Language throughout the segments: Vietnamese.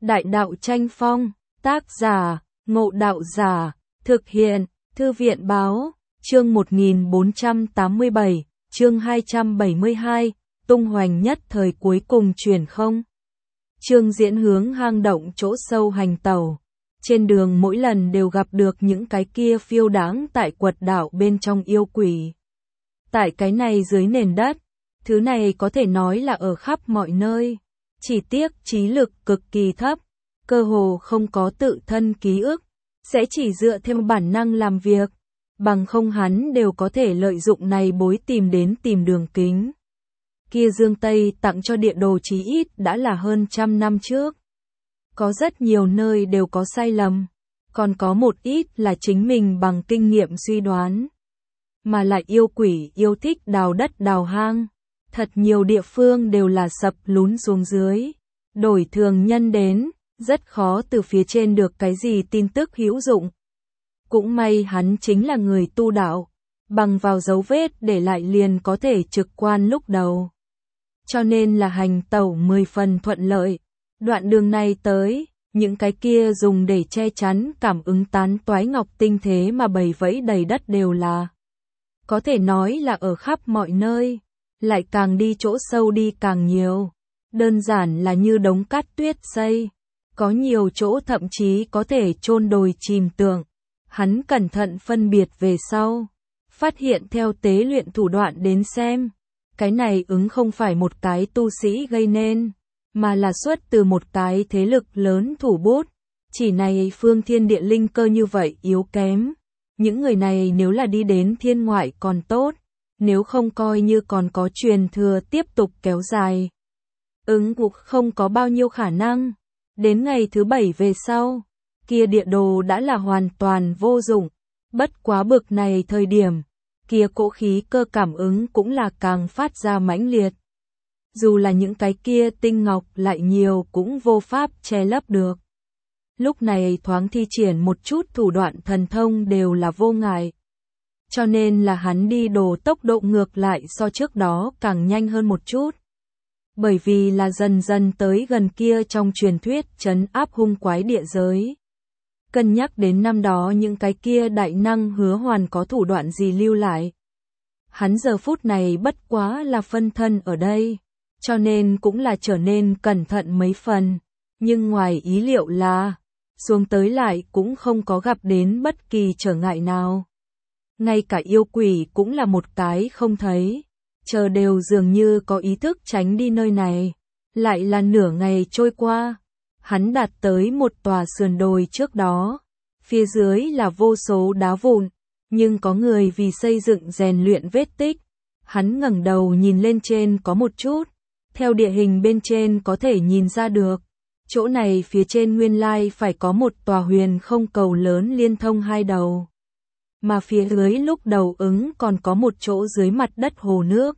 Đại đạo tranh phong, tác giả, Ngộ Đạo Giả, thực hiện, Thư viện Báo, chương 1487, chương 272, tung hoành nhất thời cuối cùng truyền không. Chương diễn hướng hang động chỗ sâu hành tẩu. Trên đường mỗi lần đều gặp được những cái kia phiêu đãng tại quật đảo bên trong yêu quỷ. Tại cái này dưới nền đất, thứ này có thể nói là ở khắp mọi nơi. Chỉ tiếc trí lực cực kỳ thấp, cơ hồ không có tự thân ký ức, sẽ chỉ dựa theo bản năng làm việc, bằng không hắn đều có thể lợi dụng này bối tìm đường kính. Kia Dương Tây tặng cho địa đồ chí ít đã là hơn 100 năm trước. Có rất nhiều nơi đều có sai lầm, còn có một ít là chính mình bằng kinh nghiệm suy đoán. Mà lại yêu quỷ yêu thích đào đất đào hang, thật nhiều địa phương đều là sập lún xuống dưới. Đổi thường nhân đến, rất khó từ phía trên được cái gì tin tức hữu dụng. Cũng may hắn chính là người tu đạo, bằng vào dấu vết để lại liền có thể trực quan lúc đầu. Cho nên là hành tẩu 10 phần thuận lợi. Đoạn đường này tới, những cái kia dùng để che chắn cảm ứng tán toái ngọc tinh thế mà bày vẫy đầy đất đều là. Có thể nói là ở khắp mọi nơi, lại càng đi chỗ sâu đi càng nhiều. Đơn giản là như đống cát tuyết xây, có nhiều chỗ thậm chí có thể chôn đồi chìm tượng. Hắn cẩn thận phân biệt về sau, phát hiện theo tế luyện thủ đoạn đến xem, cái này ứng không phải một cái tu sĩ gây nên, mà là xuất từ một cái thế lực lớn thủ bút. Chỉ này phương thiên địa linh cơ như vậy yếu kém, những người này nếu là đi đến thiên ngoại còn tốt, nếu không coi như còn có truyền thừa tiếp tục kéo dài. Ứng cục không có bao nhiêu khả năng. Đến ngày thứ 7 về sau, kia địa đồ đã là hoàn toàn vô dụng. Bất quá bực này thời điểm, kia cỗ khí cơ cảm ứng cũng là càng phát ra mãnh liệt. Dù là những cái kia tinh ngọc lại nhiều cũng vô pháp che lấp được. Lúc này thoáng thi triển một chút thủ đoạn thần thông đều là vô ngại. Cho nên là hắn đi đồ tốc độ ngược lại so trước đó càng nhanh hơn một chút. Bởi vì là dần dần tới gần kia trong truyền thuyết trấn áp hung quái địa giới. Cân nhắc đến năm đó những cái kia đại năng hứa hoàn có thủ đoạn gì lưu lại. Hắn giờ phút này bất quá là phân thân ở đây, cho nên cũng là trở nên cẩn thận mấy phần. Nhưng ngoài ý liệu là, xuống tới lại cũng không có gặp đến bất kỳ trở ngại nào. Ngay cả yêu quỷ cũng là một cái không thấy. Chờ đều dường như có ý thức tránh đi nơi này. Lại là nửa ngày trôi qua, hắn đạt tới một tòa sườn đồi trước đó. Phía dưới là vô số đá vụn, nhưng có người vì xây dựng rèn luyện vết tích. Hắn ngẩng đầu nhìn lên trên có một chút, theo địa hình bên trên có thể nhìn ra được. Chỗ này phía trên nguyên lai phải có một tòa huyền không cầu lớn liên thông hai đầu. Mà phía dưới lúc đầu ứng còn có một chỗ dưới mặt đất hồ nước.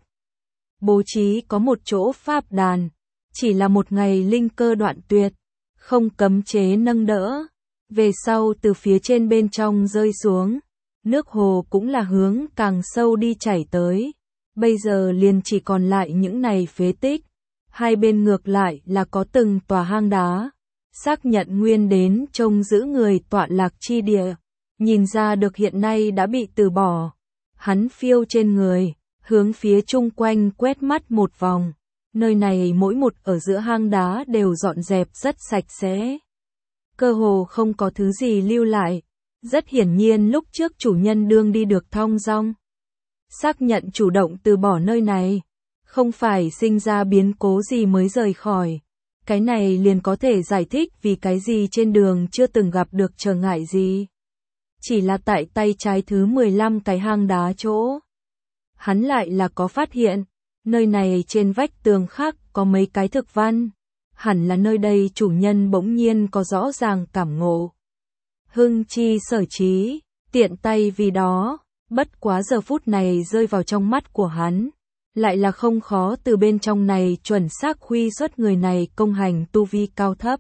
Bố trí có một chỗ pháp đàn, chỉ là một ngày linh cơ đoạn tuyệt, không cấm chế nâng đỡ. Về sau từ phía trên bên trong rơi xuống, nước hồ cũng là hướng càng sâu đi chảy tới. Bây giờ liền chỉ còn lại những này phế tích, hai bên ngược lại là có từng tòa hang đá, xác nhận nguyên đến trông giữ người tọa lạc chi địa. Nhìn ra được hiện nay đã bị từ bỏ. Hắn phiêu trên người, hướng phía chung quanh quét mắt một vòng. Nơi này mỗi một ở giữa hang đá đều dọn dẹp rất sạch sẽ. Cơ hồ không có thứ gì lưu lại. Rất hiển nhiên lúc trước chủ nhân đương đi được thong dong. Xác nhận chủ động từ bỏ nơi này. Không phải sinh ra biến cố gì mới rời khỏi. Cái này liền có thể giải thích vì cái gì trên đường chưa từng gặp được trở ngại gì. Chỉ là tại tay trái thứ 15 cái hang đá chỗ. Hắn lại là có phát hiện, nơi này trên vách tường khắc có mấy cái thực văn. Hẳn là nơi đây chủ nhân bỗng nhiên có rõ ràng cảm ngộ. Hưng chi sở trí, tiện tay vì đó, bất quá giờ phút này rơi vào trong mắt của hắn. Lại là không khó từ bên trong này chuẩn xác khuy xuất người này công hành tu vi cao thấp.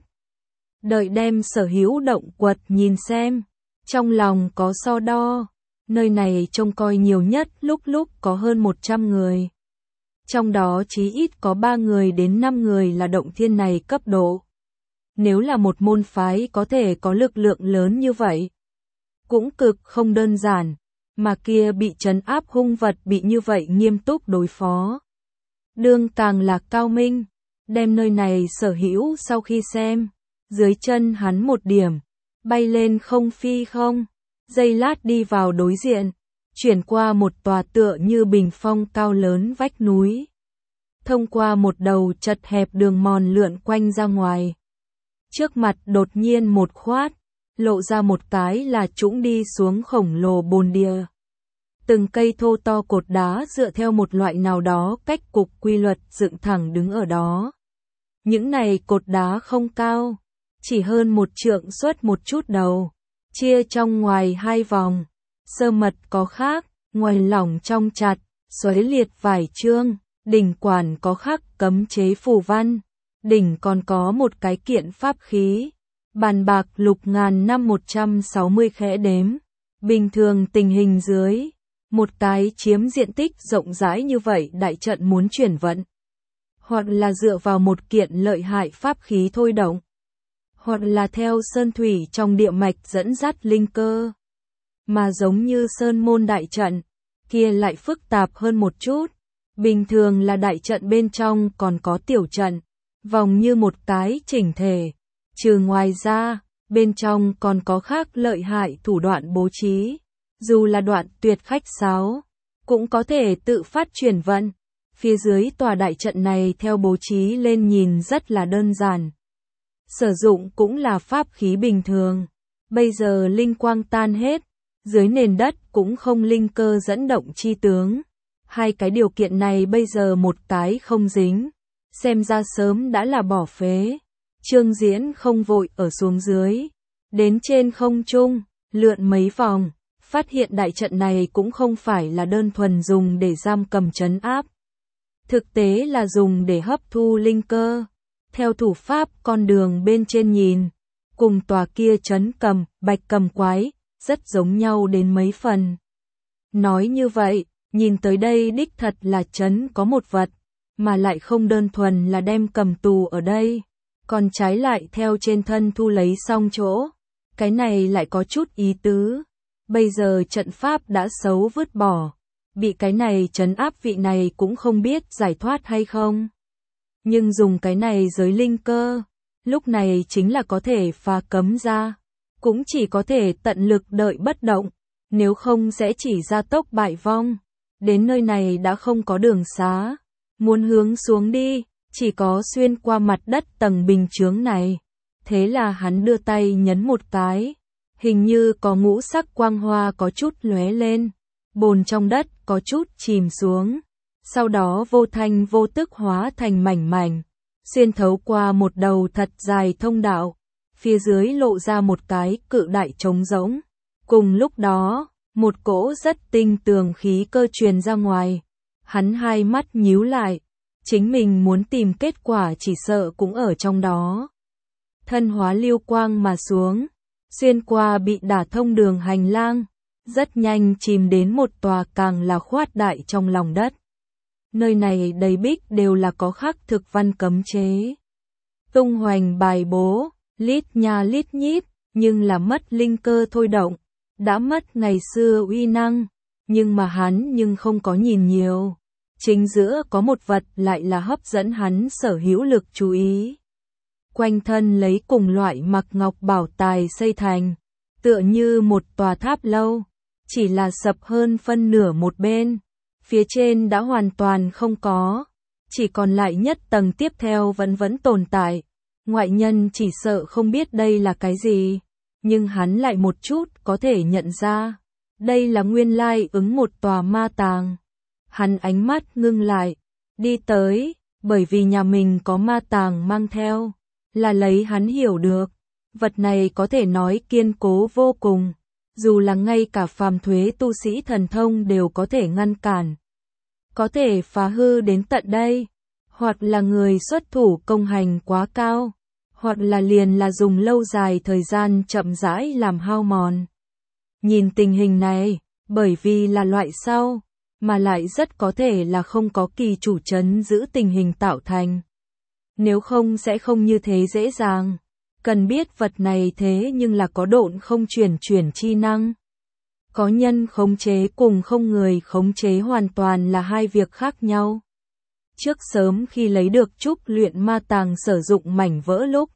Đợi đem sở hữu động quật nhìn xem. Trong lòng có so đo, nơi này trông coi nhiều nhất lúc có hơn 100 người. Trong đó chí ít có 3 người đến 5 người là động thiên này cấp độ. Nếu là một môn phái có thể có lực lượng lớn như vậy, cũng cực không đơn giản, mà kia bị trấn áp hung vật bị như vậy nghiêm túc đối phó. Đương càng là cao minh, đem nơi này sở hữu sau khi xem, dưới chân hắn một điểm, bay lên không phi không, giây lát đi vào đối diện, chuyển qua một tòa tựa như bình phong cao lớn vách núi. Thông qua một đầu chật hẹp đường mòn lượn quanh ra ngoài. Trước mặt đột nhiên một khoát, lộ ra một cái là trũng đi xuống khổng lồ bồn địa. Từng cây thô to cột đá dựa theo một loại nào đó cách cục quy luật dựng thẳng đứng ở đó. Những này cột đá không cao, chỉ hơn một trượng suốt một chút đầu, chia trong ngoài hai vòng, sơ mật có khác, ngoài lỏng trong chặt, xoáy liệt vải chương, đỉnh quản có khắc cấm chế phù văn, đỉnh còn có một cái kiện pháp khí, bàn bạc lục ngàn năm 160 khẽ đếm, bình thường tình hình dưới, một cái chiếm diện tích rộng rãi như vậy đại trận muốn chuyển vận, hoặc là dựa vào một kiện lợi hại pháp khí thôi động, hoặc là theo sơn thủy trong địa mạch dẫn dắt linh cơ. Mà giống như sơn môn đại trận, kia lại phức tạp hơn một chút, bình thường là đại trận bên trong còn có tiểu trận, vòng như một cái chỉnh thể, trừ ngoài ra, bên trong còn có khác lợi hại thủ đoạn bố trí, dù là đoạn tuyệt khách sáo, cũng có thể tự phát chuyển vận. Phía dưới tòa đại trận này theo bố trí lên nhìn rất là đơn giản. Sử dụng cũng là pháp khí bình thường. Bây giờ linh quang tan hết, dưới nền đất cũng không linh cơ dẫn động chi tướng. Hai cái điều kiện này bây giờ một cái không dính, xem ra sớm đã là bỏ phế. Trương Diễn không vội ở xuống dưới, đến trên không trung, lượn mấy vòng, phát hiện đại trận này cũng không phải là đơn thuần dùng để giam cầm trấn áp. Thực tế là dùng để hấp thu linh cơ. Theo thủ pháp con đường bên trên nhìn, cùng tòa kia trấn cầm, bạch cầm quái, rất giống nhau đến mấy phần. Nói như vậy, nhìn tới đây đích thật là trấn có một vật, mà lại không đơn thuần là đem cầm tù ở đây, còn trái lại theo trên thân thu lấy xong chỗ. Cái này lại có chút ý tứ. Bây giờ trận pháp đã xấu vứt bỏ, bị cái này trấn áp vị này cũng không biết giải thoát hay không. Nhưng dùng cái này giới linh cơ, lúc này chính là có thể phá cấm ra, cũng chỉ có thể tận lực đợi bất động, nếu không sẽ chỉ gia tốc bại vong. Đến nơi này đã không có đường xá, muốn hướng xuống đi, chỉ có xuyên qua mặt đất tầng bình chướng này. Thế là hắn đưa tay nhấn một cái, hình như có ngũ sắc quang hoa có chút lóe lên, bồn trong đất có chút chìm xuống, sau đó vô thanh vô tức hóa thành mảnh mảnh, xuyên thấu qua một đầu thật dài thông đạo, phía dưới lộ ra một cái cự đại trống rỗng. Cùng lúc đó, một cỗ rất tinh tường khí cơ truyền ra ngoài, hắn hai mắt nhíu lại, chính mình muốn tìm kết quả chỉ sợ cũng ở trong đó. Thân hóa lưu quang mà xuống, xuyên qua bị đả thông đường hành lang, rất nhanh chìm đến một tòa càng là khoát đại trong lòng đất. Nơi này đầy bích đều là có khắc thực văn cấm chế. Tung hoành bài bố, lít nha lít nhít, nhưng là mất linh cơ thôi động, đã mất ngày xưa uy năng, nhưng mà hắn nhưng không có nhìn nhiều. Chính giữa có một vật lại là hấp dẫn hắn sở hữu lực chú ý. Quanh thân lấy cùng loại mặc ngọc bảo tài xây thành, tựa như một tòa tháp lâu, chỉ là sập hơn phân nửa một bên, phía trên đã hoàn toàn không có, chỉ còn lại nhất tầng tiếp theo vẫn tồn tại. Ngoại nhân chỉ sợ không biết đây là cái gì, nhưng hắn lại một chút có thể nhận ra, đây là nguyên lai ứng một tòa ma tàng. Hắn ánh mắt ngưng lại, đi tới, bởi vì nhà mình có ma tàng mang theo, là lấy hắn hiểu được, vật này có thể nói kiên cố vô cùng, dù là ngay cả phàm thuế tu sĩ thần thông đều có thể ngăn cản, có thể phá hư đến tận đây, hoặc là người xuất thủ công hành quá cao, hoặc là liền là dùng lâu dài thời gian chậm rãi làm hao mòn. Nhìn tình hình này, bởi vì là loại sau, mà lại rất có thể là không có kỳ chủ trấn giữ tình hình tạo thành. Nếu không sẽ không như thế dễ dàng. Cần biết vật này thế nhưng là có độn không chuyển chi năng. Có nhân khống chế cùng không người khống chế hoàn toàn là hai việc khác nhau. Trước sớm khi lấy được trúc luyện ma tàng sử dụng mảnh vỡ lúc,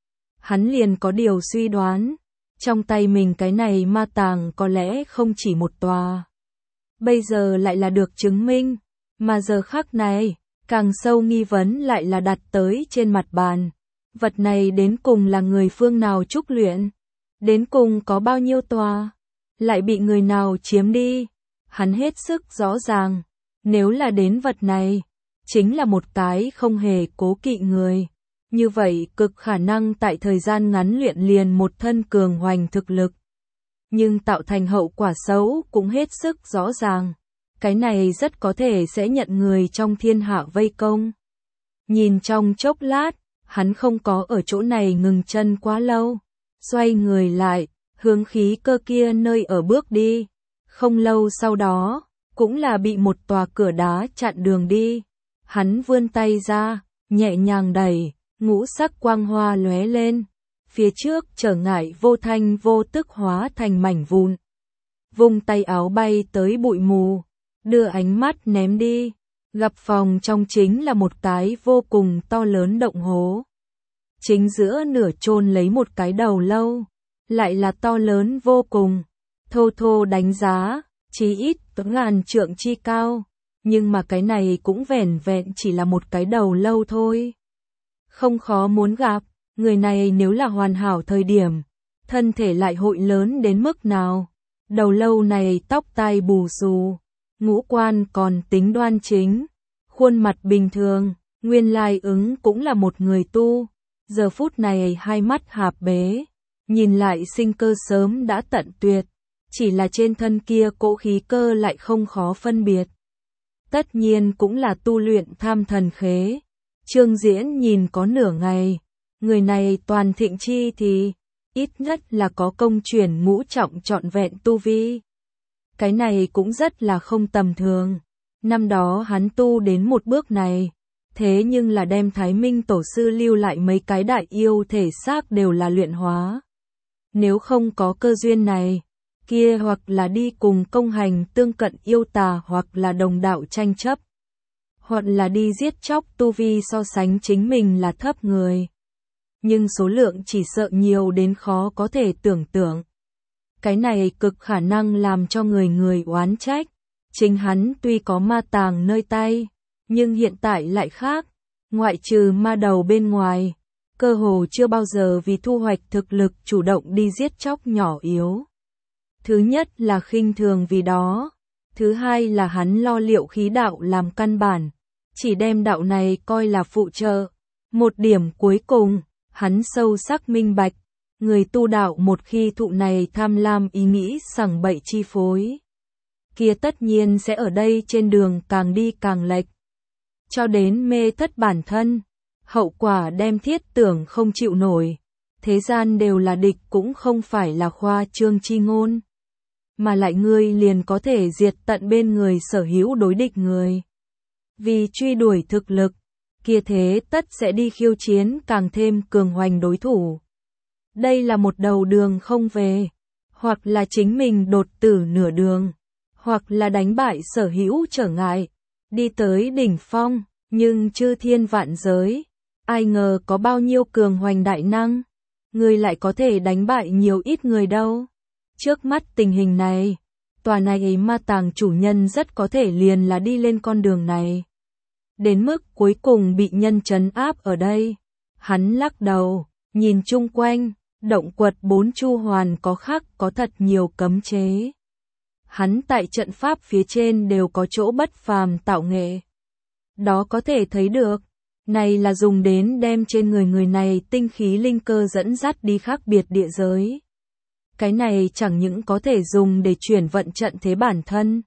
hắn liền có điều suy đoán, trong tay mình cái này ma tàng có lẽ không chỉ một tòa. Bây giờ lại là được chứng minh, mà giờ khắc này, càng sâu nghi vấn lại là đặt tới trên mặt bàn. Vật này đến cùng là người phương nào trúc luyện? Đến cùng có bao nhiêu tòa? Lại bị người nào chiếm đi? Hắn hết sức rõ ràng, nếu là đến vật này, chính là một cái không hề cố kỵ người. Như vậy cực khả năng tại thời gian ngắn luyện liền một thân cường hoành thực lực. Nhưng tạo thành hậu quả xấu cũng hết sức rõ ràng. Cái này rất có thể sẽ nhận người trong thiên hạ vây công. Nhìn trong chốc lát, hắn không có ở chỗ này ngừng chân quá lâu. Xoay người lại, hướng khí cơ kia nơi ở bước đi. Không lâu sau đó, cũng là bị một tòa cửa đá chặn đường đi. Hắn vươn tay ra, nhẹ nhàng đẩy, ngũ sắc quang hoa lóe lên. Phía trước trở ngại vô thanh vô tức hóa thành mảnh vụn. Vung tay áo bay tới bụi mù, đưa ánh mắt ném đi. Gặp phòng trong chính là một cái vô cùng to lớn động hố. Chính giữa nửa chôn lấy một cái đầu lâu, lại là to lớn vô cùng. Thô thô đánh giá, chí ít ngàn trượng chi cao, nhưng mà cái này cũng vẻn vẹn chỉ là một cái đầu lâu thôi. Không khó muốn gặp, người này nếu là hoàn hảo thời điểm, thân thể lại hội lớn đến mức nào. Đầu lâu này tóc tai bù xù, ngũ quan còn tính đoan chính, khuôn mặt bình thường, nguyên lai ứng cũng là một người tu. Giờ phút này hai mắt hạp bế, nhìn lại sinh cơ sớm đã tận tuyệt, chỉ là trên thân kia cỗ khí cơ lại không khó phân biệt. Tất nhiên cũng là tu luyện tham thần khế. Trương Diễn nhìn có nửa ngày, người này toàn thịnh chi thì ít nhất là có công chuyển ngũ trọng trọn vẹn tu vi. Cái này cũng rất là không tầm thường. Năm đó hắn tu đến một bước này, thế nhưng là đem Thái Minh tổ sư lưu lại mấy cái đại yêu thể xác đều là luyện hóa. Nếu không có cơ duyên này, kia hoặc là đi cùng công hành tương cận yêu tà hoặc là đồng đạo tranh chấp, hoặc là đi giết chóc tu vi so sánh chính mình là thấp người. Nhưng số lượng chỉ sợ nhiều đến khó có thể tưởng tượng. Cái này cực khả năng làm cho người oán trách. Chính hắn tuy có ma tàng nơi tay, nhưng hiện tại lại khác. Ngoại trừ ma đầu bên ngoài, cơ hồ chưa bao giờ vì thu hoạch thực lực chủ động đi giết chóc nhỏ yếu. Thứ nhất là khinh thường vì đó. Thứ hai là hắn lo liệu khí đạo làm căn bản, chỉ đem đạo này coi là phụ trợ. Một điểm cuối cùng, hắn sâu sắc minh bạch, người tu đạo một khi thụ này tham lam ý nghĩ sằng bậy chi phối, kia tất nhiên sẽ ở đây trên đường càng đi càng lệch, cho đến mê thất bản thân, hậu quả đem thiết tưởng không chịu nổi. Thế gian đều là địch cũng không phải là khoa trương chi ngôn, mà lại ngươi liền có thể diệt tận bên người sở hữu đối địch người. Vì truy đuổi thực lực, kia thế tất sẽ đi khiêu chiến càng thêm cường hoành đối thủ. Đây là một đầu đường không về, hoặc là chính mình đột tử nửa đường, hoặc là đánh bại sở hữu trở ngại, đi tới đỉnh phong. Nhưng chư thiên vạn giới, ai ngờ có bao nhiêu cường hoành đại năng, người lại có thể đánh bại nhiều ít người đâu. Trước mắt tình hình này, tòa này ma tàng chủ nhân rất có thể liền là đi lên con đường này. Đến mức cuối cùng bị nhân trấn áp ở đây. Hắn lắc đầu, nhìn chung quanh, động quật bốn chu hoàn có khắc có thật nhiều cấm chế. Hắn tại trận pháp phía trên đều có chỗ bất phàm tạo nghệ. Đó có thể thấy được, này là dùng đến đem trên người này tinh khí linh cơ dẫn dắt đi khác biệt địa giới. Cái này chẳng những có thể dùng để chuyển vận trận thế bản thân,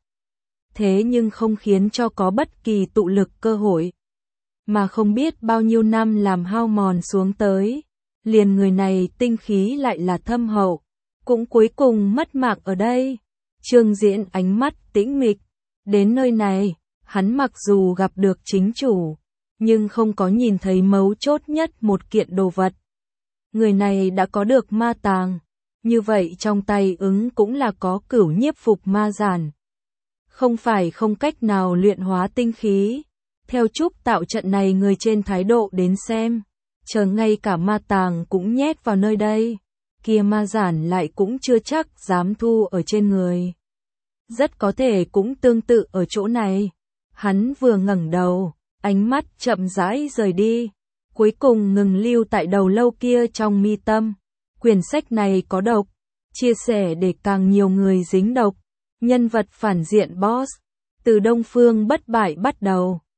thế nhưng không khiến cho có bất kỳ tụ lực cơ hội, mà không biết bao nhiêu năm làm hao mòn xuống tới, liền người này tinh khí lại là thâm hậu, cũng cuối cùng mất mạng ở đây. Trương Diễn ánh mắt tĩnh mịch, đến nơi này, hắn mặc dù gặp được chính chủ, nhưng không có nhìn thấy mấu chốt nhất một kiện đồ vật. người này đã có được ma tàng. Như vậy trong tay ứng cũng là có cửu nhiếp phục ma giản. Không phải không cách nào luyện hóa tinh khí. Theo Trúc tạo trận này người trên thái độ đến xem. Chờ ngay cả ma tàng cũng nhét vào nơi đây. Kia ma giản lại cũng chưa chắc dám thu ở trên người. Rất có thể cũng tương tự ở chỗ này. Hắn vừa ngẩng đầu, ánh mắt chậm rãi rời đi. Cuối cùng ngừng lưu tại đầu lâu kia trong mi tâm. Quyển sách này có độc. Chia sẻ để càng nhiều người dính độc. Nhân vật phản diện boss. Từ Đông Phương bất bại bắt đầu.